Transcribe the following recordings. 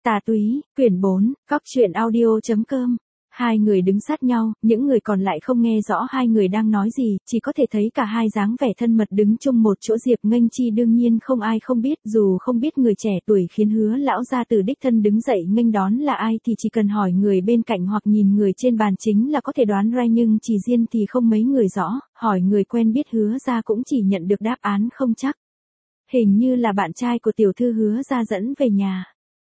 Tà túy, quyển 4, Cóc truyện audio.com. Hai người đứng sát nhau, những người còn lại không nghe rõ hai người đang nói gì, chỉ có thể thấy cả hai dáng vẻ thân mật đứng chung một chỗ. Diệp Nghênh Chi đương nhiên không ai không biết, dù không biết người trẻ tuổi khiến Hứa lão gia tử đích thân đứng dậy nghênh đón là ai thì chỉ cần hỏi người bên cạnh hoặc nhìn người trên bàn chính là có thể đoán ra, nhưng Chỉ Diên thì không mấy người rõ, hỏi người quen biết Hứa gia cũng chỉ nhận được đáp án không chắc. Hình như là bạn trai của tiểu thư Hứa gia dẫn về nhà.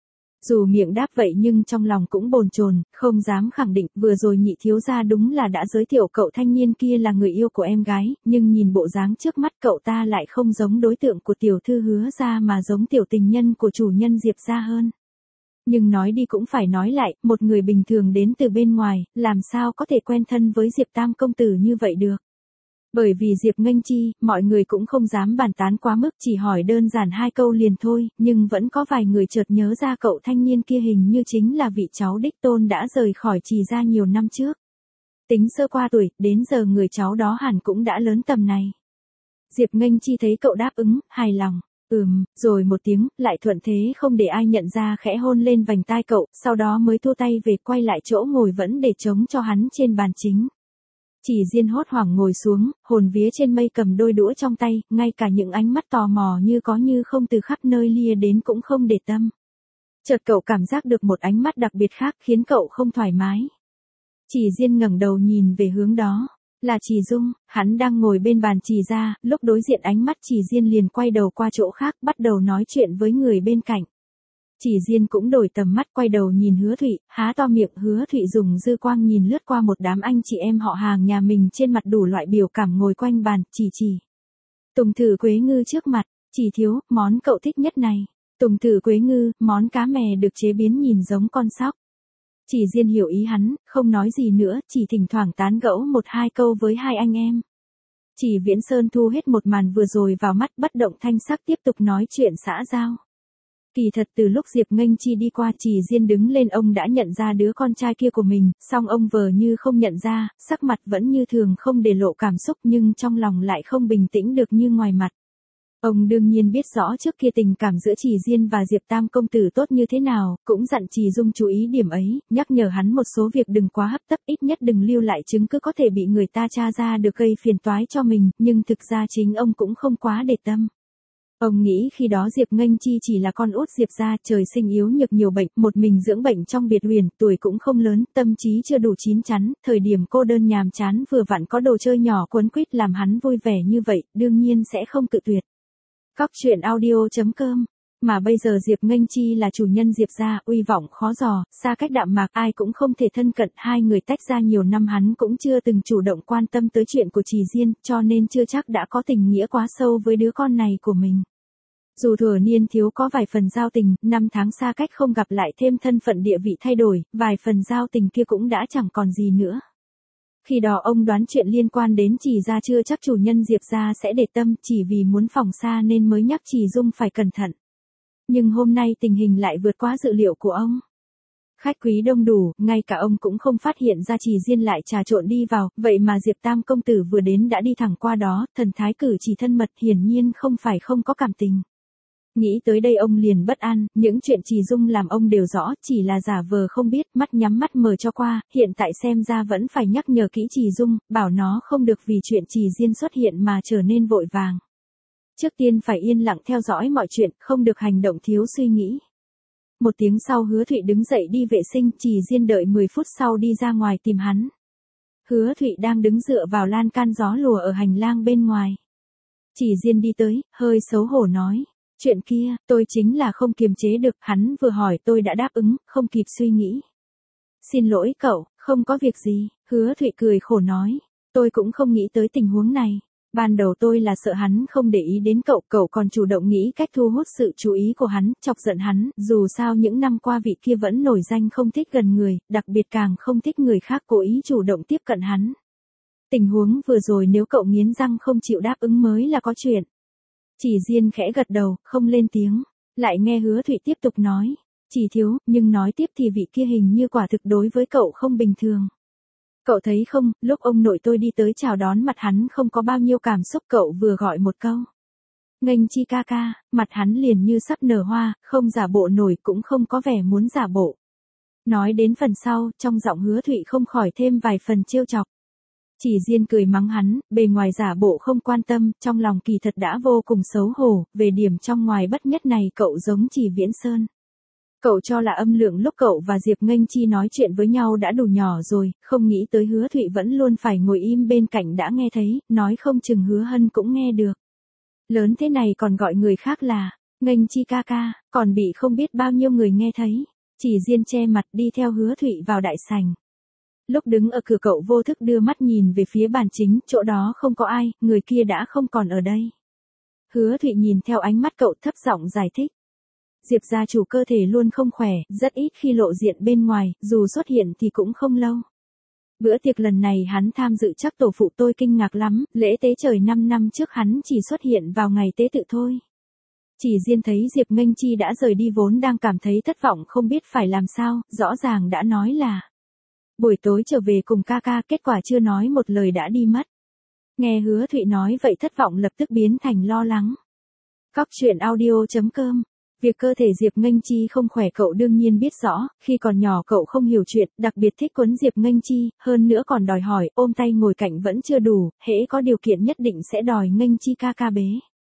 Dù miệng đáp vậy nhưng trong lòng cũng bồn chồn, không dám khẳng định. Vừa rồi Nhị thiếu gia đúng là đã giới thiệu cậu thanh niên kia là người yêu của em gái, nhưng nhìn bộ dáng trước mắt cậu ta lại không giống đối tượng của tiểu thư Hứa gia mà giống tiểu tình nhân của chủ nhân Diệp gia hơn. Nhưng nói đi cũng phải nói lại, một người bình thường đến từ bên ngoài, làm sao có thể quen thân với Diệp Tam công tử như vậy được. Bởi vì Diệp Nghênh Chi, mọi người cũng không dám bàn tán quá mức, chỉ hỏi đơn giản hai câu liền thôi, nhưng vẫn có vài người chợt nhớ ra cậu thanh niên kia hình như chính là vị cháu đích tôn đã rời khỏi Trì gia nhiều năm trước. Tính sơ qua tuổi, đến giờ người cháu đó hẳn cũng đã lớn tầm này. Diệp Nghênh Chi thấy cậu đáp ứng, hài lòng, rồi một tiếng, lại thuận thế không để ai nhận ra khẽ hôn lên vành tai cậu, sau đó mới thu tay về quay lại chỗ ngồi vẫn để trống cho hắn trên bàn chính. Chỉ Diên hốt hoảng ngồi xuống, hồn vía trên mây cầm đôi đũa trong tay, ngay cả những ánh mắt tò mò như có như không từ khắp nơi lia đến cũng không để tâm. Chợt cậu cảm giác được một ánh mắt đặc biệt khác khiến cậu không thoải mái. Chỉ Diên ngẩng đầu nhìn về hướng đó, là Chỉ Dung, hắn đang ngồi bên bàn Trì gia, lúc đối diện ánh mắt Chỉ Diên liền quay đầu qua chỗ khác, bắt đầu nói chuyện với người bên cạnh. Chỉ Diên cũng đổi tầm mắt quay đầu nhìn Hứa Thụy, há to miệng. Hứa Thụy dùng dư quang nhìn lướt qua một đám anh chị em họ hàng nhà mình trên mặt đủ loại biểu cảm ngồi quanh bàn, chỉ. Tùng thử quế ngư trước mặt, Chỉ thiếu, món cậu thích nhất này. Tùng thử quế ngư, món cá mè được chế biến nhìn giống con sóc. Chỉ Diên hiểu ý hắn, không nói gì nữa, chỉ thỉnh thoảng tán gẫu một hai câu với hai anh em. Chỉ Viễn Sơn thu hết một màn vừa rồi vào mắt, bất động thanh sắc tiếp tục nói chuyện xã giao. Kỳ thật từ lúc Diệp Nghênh Chi đi qua, Chỉ Diên đứng lên, ông đã nhận ra đứa con trai kia của mình, song ông vờ như không nhận ra, sắc mặt vẫn như thường không để lộ cảm xúc, nhưng trong lòng lại không bình tĩnh được như ngoài mặt. Ông đương nhiên biết rõ trước kia tình cảm giữa Chỉ Diên và Diệp Tam công tử tốt như thế nào, cũng dặn Chỉ Dung chú ý điểm ấy, nhắc nhở hắn một số việc đừng quá hấp tấp, ít nhất đừng lưu lại chứng cứ có thể bị người ta tra ra được gây phiền toái cho mình, nhưng thực ra chính ông cũng không quá để tâm. Ông nghĩ khi đó Diệp Nghênh Chi chỉ là con út Diệp gia, trời sinh yếu nhược nhiều bệnh, một mình dưỡng bệnh trong biệt huyền, tuổi cũng không lớn, tâm trí chưa đủ chín chắn, thời điểm cô đơn nhàm chán vừa vặn có đồ chơi nhỏ quấn quýt làm hắn vui vẻ như vậy, đương nhiên sẽ không cự tuyệt. Cóc truyện audio.com. Mà bây giờ Diệp Nghênh Chi là chủ nhân Diệp gia, uy vọng khó dò, xa cách đạm mạc, ai cũng không thể thân cận, hai người tách ra nhiều năm hắn cũng chưa từng chủ động quan tâm tới chuyện của Chỉ Diên, cho nên chưa chắc đã có tình nghĩa quá sâu với đứa con này của mình. Dù thuở niên thiếu có vài phần giao tình, 5 tháng xa cách không gặp lại thêm thân phận địa vị thay đổi, vài phần giao tình kia cũng đã chẳng còn gì nữa. Khi đó ông đoán chuyện liên quan đến Chỉ gia chưa chắc chủ nhân Diệp gia sẽ để tâm, chỉ vì muốn phòng xa nên mới nhắc Chỉ Dung phải cẩn thận. Nhưng hôm nay tình hình lại vượt quá dự liệu của ông. Khách quý đông đủ, ngay cả ông cũng không phát hiện ra Chỉ Diên lại trà trộn đi vào, vậy mà Diệp Tam công tử vừa đến đã đi thẳng qua đó, thần thái cử chỉ thân mật, hiển nhiên không phải không có cảm tình. Nghĩ tới đây ông liền bất an, những chuyện Chỉ Dung làm ông đều rõ, chỉ là giả vờ không biết, mắt nhắm mắt mở cho qua, hiện tại xem ra vẫn phải nhắc nhở kỹ Chỉ Dung, bảo nó không được vì chuyện Chỉ Diên xuất hiện mà trở nên vội vàng. Trước tiên phải yên lặng theo dõi mọi chuyện, không được hành động thiếu suy nghĩ. Một tiếng sau Hứa Thụy đứng dậy đi vệ sinh, Chỉ Diên đợi 10 phút sau đi ra ngoài tìm hắn. Hứa Thụy đang đứng dựa vào lan can gió lùa ở hành lang bên ngoài. Chỉ Diên đi tới, hơi xấu hổ nói. Chuyện kia, tôi chính là không kiềm chế được, hắn vừa hỏi tôi đã đáp ứng, không kịp suy nghĩ. Xin lỗi cậu, không có việc gì, Hứa Thụy cười khổ nói. Tôi cũng không nghĩ tới tình huống này. Ban đầu tôi là sợ hắn không để ý đến cậu, cậu còn chủ động nghĩ cách thu hút sự chú ý của hắn, chọc giận hắn, dù sao những năm qua vị kia vẫn nổi danh không thích gần người, đặc biệt càng không thích người khác cố ý chủ động tiếp cận hắn. Tình huống vừa rồi nếu cậu nghiến răng không chịu đáp ứng mới là có chuyện. Chỉ Diên khẽ gật đầu, không lên tiếng, lại nghe Hứa Thụy tiếp tục nói. Chỉ thiếu, nhưng nói tiếp thì vị kia hình như quả thực đối với cậu không bình thường. Cậu thấy không, lúc ông nội tôi đi tới chào đón mặt hắn không có bao nhiêu cảm xúc, cậu vừa gọi một câu. Nghênh Chi ca ca, mặt hắn liền như sắp nở hoa, không giả bộ nổi cũng không có vẻ muốn giả bộ. Nói đến phần sau, trong giọng Hứa Thụy không khỏi thêm vài phần trêu chọc. Chỉ Diên cười mắng hắn, bề ngoài giả bộ không quan tâm, trong lòng kỳ thật đã vô cùng xấu hổ, về điểm trong ngoài bất nhất này cậu giống Chỉ Viễn Sơn. Cậu cho là âm lượng lúc cậu và Diệp Nghênh Chi nói chuyện với nhau đã đủ nhỏ rồi, không nghĩ tới Hứa Thụy vẫn luôn phải ngồi im bên cạnh đã nghe thấy, nói không chừng Hứa Hân cũng nghe được. Lớn thế này còn gọi người khác là, Nghênh Chi ca ca, còn bị không biết bao nhiêu người nghe thấy. Chỉ Diên che mặt đi theo Hứa Thụy vào đại sảnh. Lúc đứng ở cửa cậu vô thức đưa mắt nhìn về phía bàn chính, chỗ đó không có ai, người kia đã không còn ở đây. Hứa Thụy nhìn theo ánh mắt cậu thấp giọng giải thích. Diệp gia chủ cơ thể luôn không khỏe, rất ít khi lộ diện bên ngoài, dù xuất hiện thì cũng không lâu. Bữa tiệc lần này hắn tham dự chắc tổ phụ tôi kinh ngạc lắm, lễ tế trời 5 năm trước hắn chỉ xuất hiện vào ngày tế tự thôi. Chỉ Diên thấy Diệp Nghênh Chi đã rời đi vốn đang cảm thấy thất vọng không biết phải làm sao, rõ ràng đã nói là buổi tối trở về cùng ca ca, kết quả chưa nói một lời đã đi mất. Nghe Hứa Thụy nói vậy thất vọng lập tức biến thành lo lắng. Cóc truyện audio.com. Việc cơ thể Diệp Nghênh Chi không khỏe cậu đương nhiên biết rõ, khi còn nhỏ cậu không hiểu chuyện, đặc biệt thích quấn Diệp Nghênh Chi, hơn nữa còn đòi hỏi, ôm tay ngồi cạnh vẫn chưa đủ, hễ có điều kiện nhất định sẽ đòi Nghênh Chi ca ca bế.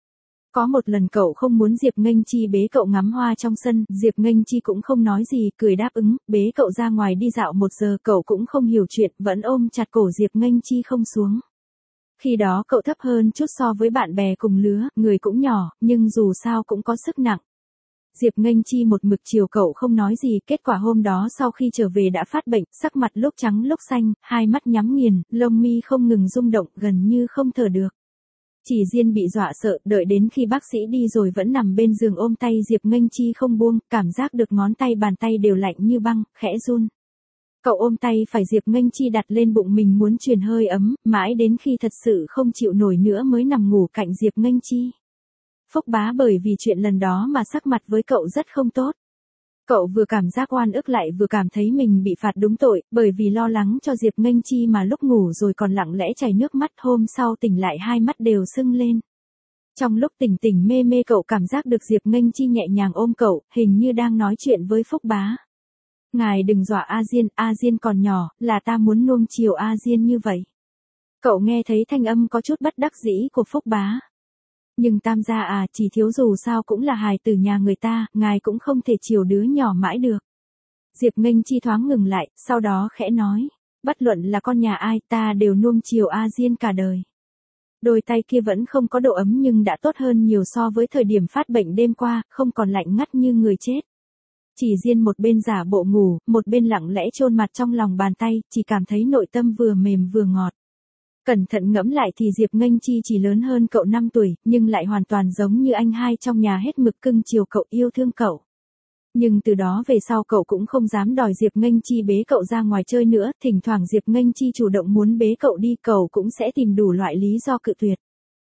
Có một lần cậu không muốn Diệp Nghênh Chi bế cậu ngắm hoa trong sân, Diệp Nghênh Chi cũng không nói gì, cười đáp ứng, bế cậu ra ngoài đi dạo 1 giờ, cậu cũng không hiểu chuyện, vẫn ôm chặt cổ Diệp Nghênh Chi không xuống. Khi đó cậu thấp hơn chút so với bạn bè cùng lứa, người cũng nhỏ, nhưng dù sao cũng có sức nặng. Diệp Nghênh Chi một mực chiều cậu không nói gì, kết quả hôm đó sau khi trở về đã phát bệnh, sắc mặt lúc trắng lúc xanh, hai mắt nhắm nghiền, lông mi không ngừng rung động, gần như không thở được. Chỉ Diên bị dọa sợ, đợi đến khi bác sĩ đi rồi vẫn nằm bên giường ôm tay Diệp Nghênh Chi không buông, cảm giác được ngón tay bàn tay đều lạnh như băng, khẽ run. Cậu ôm tay phải Diệp Nghênh Chi đặt lên bụng mình muốn truyền hơi ấm, mãi đến khi thật sự không chịu nổi nữa mới nằm ngủ cạnh Diệp Nghênh Chi. Phúc Bá bởi vì chuyện lần đó mà sắc mặt với cậu rất không tốt. Cậu vừa cảm giác oan ức lại vừa cảm thấy mình bị phạt đúng tội, bởi vì lo lắng cho Diệp Nghênh Chi mà lúc ngủ rồi còn lặng lẽ chảy nước mắt, hôm sau tỉnh lại hai mắt đều sưng lên. Trong lúc tỉnh tỉnh mê mê cậu cảm giác được Diệp Nghênh Chi nhẹ nhàng ôm cậu, hình như đang nói chuyện với Phúc Bá. Ngài đừng dọa A Diên còn nhỏ, là ta muốn nuông chiều A Diên như vậy. Cậu nghe thấy thanh âm có chút bất đắc dĩ của Phúc Bá. Nhưng Tam gia à, chỉ thiếu dù sao cũng là hài tử nhà người ta, ngài cũng không thể chiều đứa nhỏ mãi được. Diệp Nghênh Chi thoáng ngừng lại, sau đó khẽ nói, bất luận là con nhà ai ta đều nuông chiều A Diên cả đời. Đôi tay kia vẫn không có độ ấm nhưng đã tốt hơn nhiều so với thời điểm phát bệnh đêm qua, không còn lạnh ngắt như người chết. Chỉ Diên một bên giả bộ ngủ, một bên lặng lẽ chôn mặt trong lòng bàn tay, chỉ cảm thấy nội tâm vừa mềm vừa ngọt. Cẩn thận ngẫm lại thì Diệp Nghênh Chi chỉ lớn hơn cậu 5 tuổi, nhưng lại hoàn toàn giống như anh hai trong nhà, hết mực cưng chiều cậu, yêu thương cậu. Nhưng từ đó về sau cậu cũng không dám đòi Diệp Nghênh Chi bế cậu ra ngoài chơi nữa, thỉnh thoảng Diệp Nghênh Chi chủ động muốn bế cậu đi, cậu cũng sẽ tìm đủ loại lý do cự tuyệt.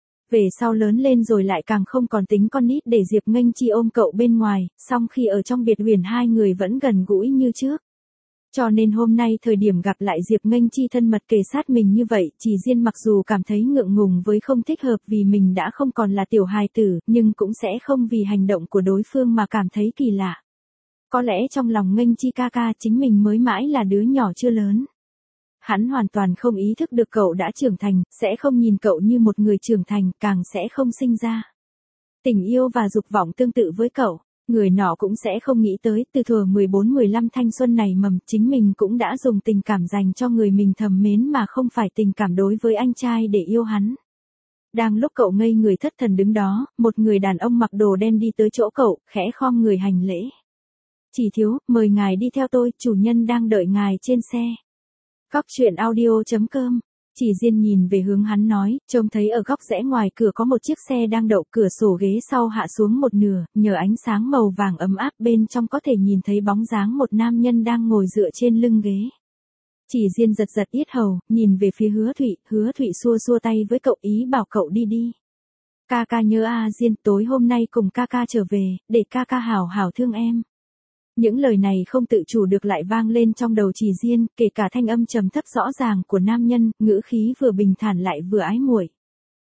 Về sau lớn lên rồi lại càng không còn tính con nít để Diệp Nghênh Chi ôm cậu bên ngoài, song khi ở trong biệt huyền hai người vẫn gần gũi như trước. Cho nên hôm nay thời điểm gặp lại Diệp Nghênh Chi thân mật kề sát mình như vậy, Chỉ Diên mặc dù cảm thấy ngượng ngùng với không thích hợp vì mình đã không còn là tiểu hài tử, nhưng cũng sẽ không vì hành động của đối phương mà cảm thấy kỳ lạ. Có lẽ trong lòng Nghênh Chi ca ca chính mình mới mãi là đứa nhỏ chưa lớn. Hắn hoàn toàn không ý thức được cậu đã trưởng thành, sẽ không nhìn cậu như một người trưởng thành, càng sẽ không sinh ra tình yêu và dục vọng tương tự với cậu. Người nọ cũng sẽ không nghĩ tới, từ thuở 14-15 thanh xuân này mầm, chính mình cũng đã dùng tình cảm dành cho người mình thầm mến mà không phải tình cảm đối với anh trai để yêu hắn. Đang lúc cậu ngây người thất thần đứng đó, một người đàn ông mặc đồ đen đi tới chỗ cậu, khẽ khom người hành lễ. Chỉ thiếu, mời ngài đi theo tôi, chủ nhân đang đợi ngài trên xe. Cóc truyện audio.com. Chỉ Diên nhìn về hướng hắn nói, trông thấy ở góc rẽ ngoài cửa có một chiếc xe đang đậu, cửa sổ ghế sau hạ xuống một nửa, nhờ ánh sáng màu vàng ấm áp bên trong có thể nhìn thấy bóng dáng một nam nhân đang ngồi dựa trên lưng ghế. Chỉ Diên giật giật yết hầu, nhìn về phía Hứa Thụy xua xua tay với cậu, ý bảo cậu đi đi. Ca ca nhớ Diên, tối hôm nay cùng ca ca trở về, để ca ca hảo hảo thương em. Những lời này không tự chủ được lại vang lên trong đầu Chỉ Diên, kể cả thanh âm trầm thấp rõ ràng của nam nhân, ngữ khí vừa bình thản lại vừa ái muội.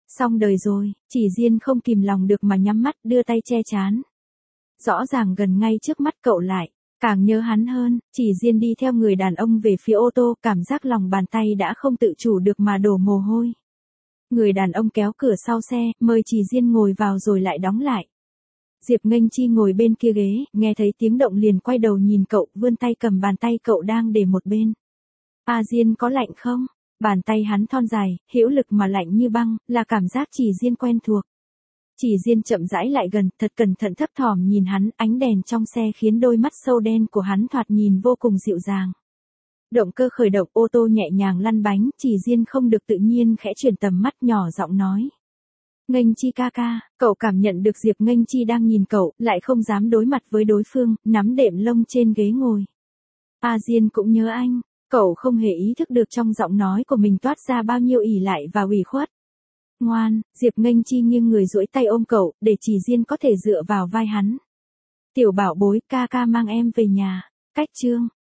Xong đời rồi, chỉ Diên không kìm lòng được mà nhắm mắt đưa tay che chán. Rõ ràng gần ngay trước mắt cậu lại, càng nhớ hắn hơn, chỉ Diên đi theo người đàn ông về phía ô tô, cảm giác lòng bàn tay đã không tự chủ được mà đổ mồ hôi. Người đàn ông kéo cửa sau xe, mời chỉ Diên ngồi vào rồi lại đóng lại. Diệp Nghênh Chi ngồi bên kia ghế, nghe thấy tiếng động liền quay đầu nhìn cậu, vươn tay cầm bàn tay cậu đang để một bên. Diên có lạnh không? Bàn tay hắn thon dài, hữu lực mà lạnh như băng, là cảm giác chỉ Diên quen thuộc. Chỉ Diên chậm rãi lại gần, thật cẩn thận thấp thỏm nhìn hắn, ánh đèn trong xe khiến đôi mắt sâu đen của hắn thoạt nhìn vô cùng dịu dàng. Động cơ khởi động, ô tô nhẹ nhàng lăn bánh, chỉ Diên không được tự nhiên khẽ chuyển tầm mắt, nhỏ giọng nói. Nghênh Chi ca ca, cậu cảm nhận được Diệp Nghênh Chi đang nhìn cậu, lại không dám đối mặt với đối phương, nắm đệm lông trên ghế ngồi. Diên cũng nhớ anh, cậu không hề ý thức được trong giọng nói của mình toát ra bao nhiêu ỷ lại và ủy khuất. Ngoan, Diệp Nghênh Chi nghiêng người duỗi tay ôm cậu, để chỉ Diên có thể dựa vào vai hắn. Tiểu bảo bối, ca ca mang em về nhà. Cách chương